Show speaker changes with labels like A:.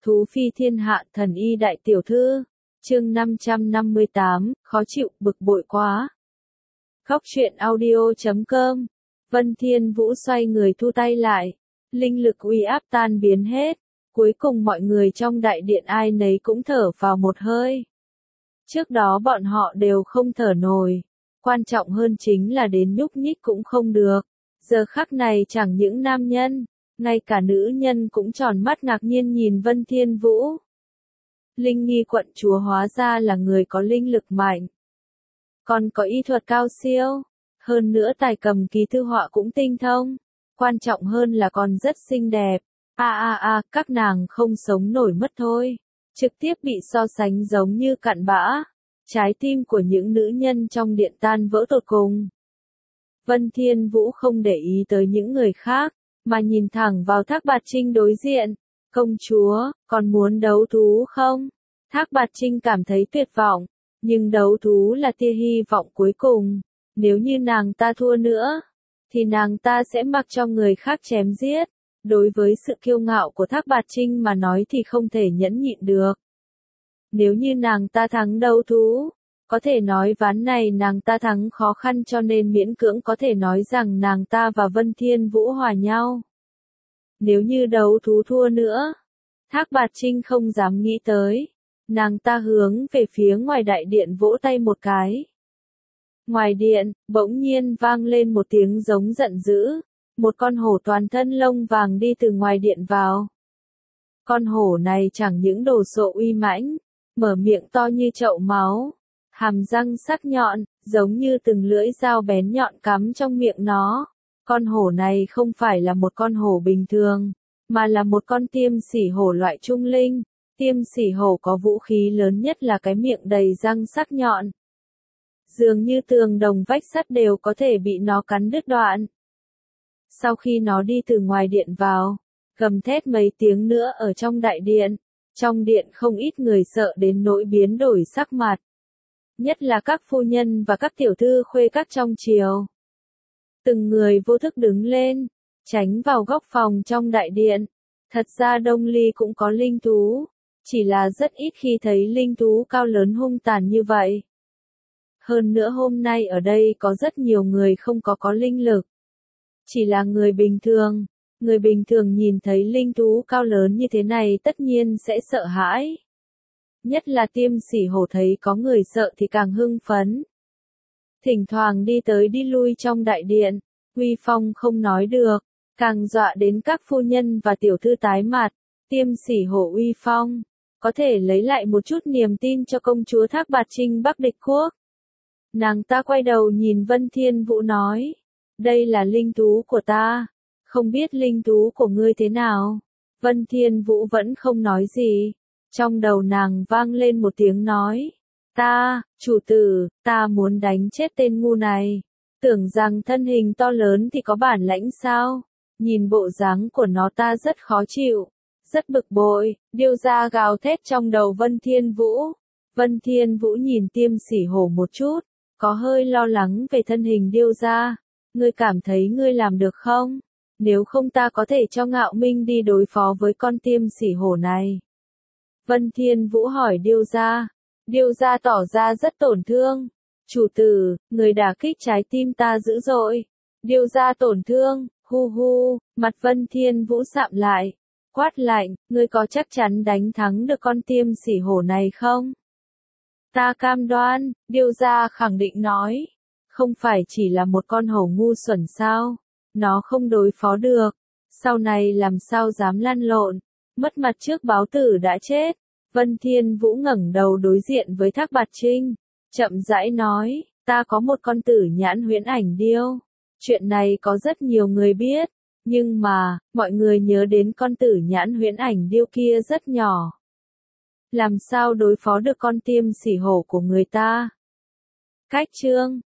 A: Thú phi thiên hạ thần y đại tiểu thư. Chương 558, khó chịu, bực bội quá. Khóc chuyện audio.com. Vân Thiên Vũ xoay người thu tay lại. Linh lực uy áp tan biến hết. Cuối cùng mọi người trong đại điện ai nấy cũng thở vào một hơi. Trước đó bọn họ đều không thở nổi. Quan trọng hơn chính là đến nhúc nhích cũng không được. Giờ khắc này chẳng những nam nhân, ngay cả nữ nhân cũng tròn mắt ngạc nhiên nhìn Vân Thiên Vũ. Linh Nghi quận chúa hóa ra là người có linh lực mạnh. Còn có y thuật cao siêu. Hơn nữa tài cầm ký thư họa cũng tinh thông. Quan trọng hơn là còn rất xinh đẹp. Các nàng không sống nổi mất thôi. Trực tiếp bị so sánh giống như cặn bã. Trái tim của những nữ nhân trong điện tan vỡ tột cùng. Vân Thiên Vũ không để ý tới những người khác, mà nhìn thẳng vào Thác Bạt Trinh đối diện. Công chúa, còn muốn đấu thú không? Thác Bạt Trinh cảm thấy tuyệt vọng, nhưng đấu thú là tia hy vọng cuối cùng. Nếu như nàng ta thua nữa, thì nàng ta sẽ mặc cho người khác chém giết. Đối với sự kiêu ngạo của Thác Bạt Trinh mà nói thì không thể nhẫn nhịn được. Nếu như nàng ta thắng đấu thú, có thể nói ván này nàng ta thắng khó khăn cho nên miễn cưỡng có thể nói rằng nàng ta và Vân Thiên Vũ hòa nhau. Nếu như đấu thú thua nữa, Thác Bạt Trinh không dám nghĩ tới. Nàng ta hướng về phía ngoài đại điện vỗ tay một cái. Ngoài điện, bỗng nhiên vang lên một tiếng giống giận dữ. Một con hổ toàn thân lông vàng đi từ ngoài điện vào. Con hổ này chẳng những đồ sộ uy mãnh, mở miệng to như chậu máu, hàm răng sắc nhọn, giống như từng lưỡi dao bén nhọn cắm trong miệng nó. Con hổ này không phải là một con hổ bình thường, mà là một con tiêm sỉ hổ loại trung linh. Tiêm sỉ hổ có vũ khí lớn nhất là cái miệng đầy răng sắc nhọn. Dường như tường đồng vách sắt đều có thể bị nó cắn đứt đoạn. Sau khi nó đi từ ngoài điện vào, gầm thét mấy tiếng nữa ở trong đại điện. Trong điện không ít người sợ đến nỗi biến đổi sắc mặt. Nhất là các phu nhân và các tiểu thư khuê các trong triều. Từng người vô thức đứng lên, tránh vào góc phòng trong đại điện. Thật ra Đông Ly cũng có linh thú, chỉ là rất ít khi thấy linh thú cao lớn hung tàn như vậy. Hơn nữa hôm nay ở đây có rất nhiều người không có linh lực. Chỉ là người bình thường nhìn thấy linh thú cao lớn như thế này tất nhiên sẽ sợ hãi. Nhất là Tiêm sỉ hổ thấy có người sợ thì càng hưng phấn. Thỉnh thoảng đi tới đi lui trong đại điện, uy phong không nói được, càng dọa đến các phu nhân và tiểu thư tái mặt. Tiêm sỉ hổ uy phong, có thể lấy lại một chút niềm tin cho công chúa Thác Bạt Trinh Bắc Địch Quốc. Nàng ta quay đầu nhìn Vân Thiên Vũ nói, đây là linh thú của ta, không biết linh thú của ngươi thế nào. Vân Thiên Vũ vẫn không nói gì, trong đầu nàng vang lên một tiếng nói, chủ tử, ta muốn đánh chết tên ngu này, tưởng rằng thân hình to lớn thì có bản lãnh sao, nhìn bộ dáng của nó ta rất khó chịu, rất bực bội, điêu ra gào thét trong đầu Vân Thiên Vũ. Vân Thiên Vũ nhìn Tiêm sỉ hổ một chút, có hơi lo lắng về thân hình điêu ra. Ngươi cảm thấy ngươi làm được không? Nếu không ta có thể cho Ngạo Minh đi đối phó với con Tiêm sỉ hổ này. Vân Thiên Vũ hỏi điêu ra. Điêu ra tỏ ra rất tổn thương. Chủ tử, người đả kích trái tim ta dữ dội. Điêu ra tổn thương, mặt Vân Thiên Vũ sạm lại. Quát lạnh, ngươi có chắc chắn đánh thắng được con Tiêm sỉ hổ này không? Ta cam đoan, điêu ra khẳng định nói. Không phải chỉ là một con hổ ngu xuẩn sao? Nó không đối phó được. Sau này làm sao dám lăn lộn? Mất mặt trước báo tử đã chết. Vân Thiên Vũ ngẩng đầu đối diện với Thác Bạt Trinh. Chậm rãi nói, ta có một con tử nhãn huyễn ảnh điêu. Chuyện này có rất nhiều người biết. Nhưng mà, mọi người nhớ đến con tử nhãn huyễn ảnh điêu kia rất nhỏ. Làm sao đối phó được con Tiêm sỉ hổ của người ta? Cách chương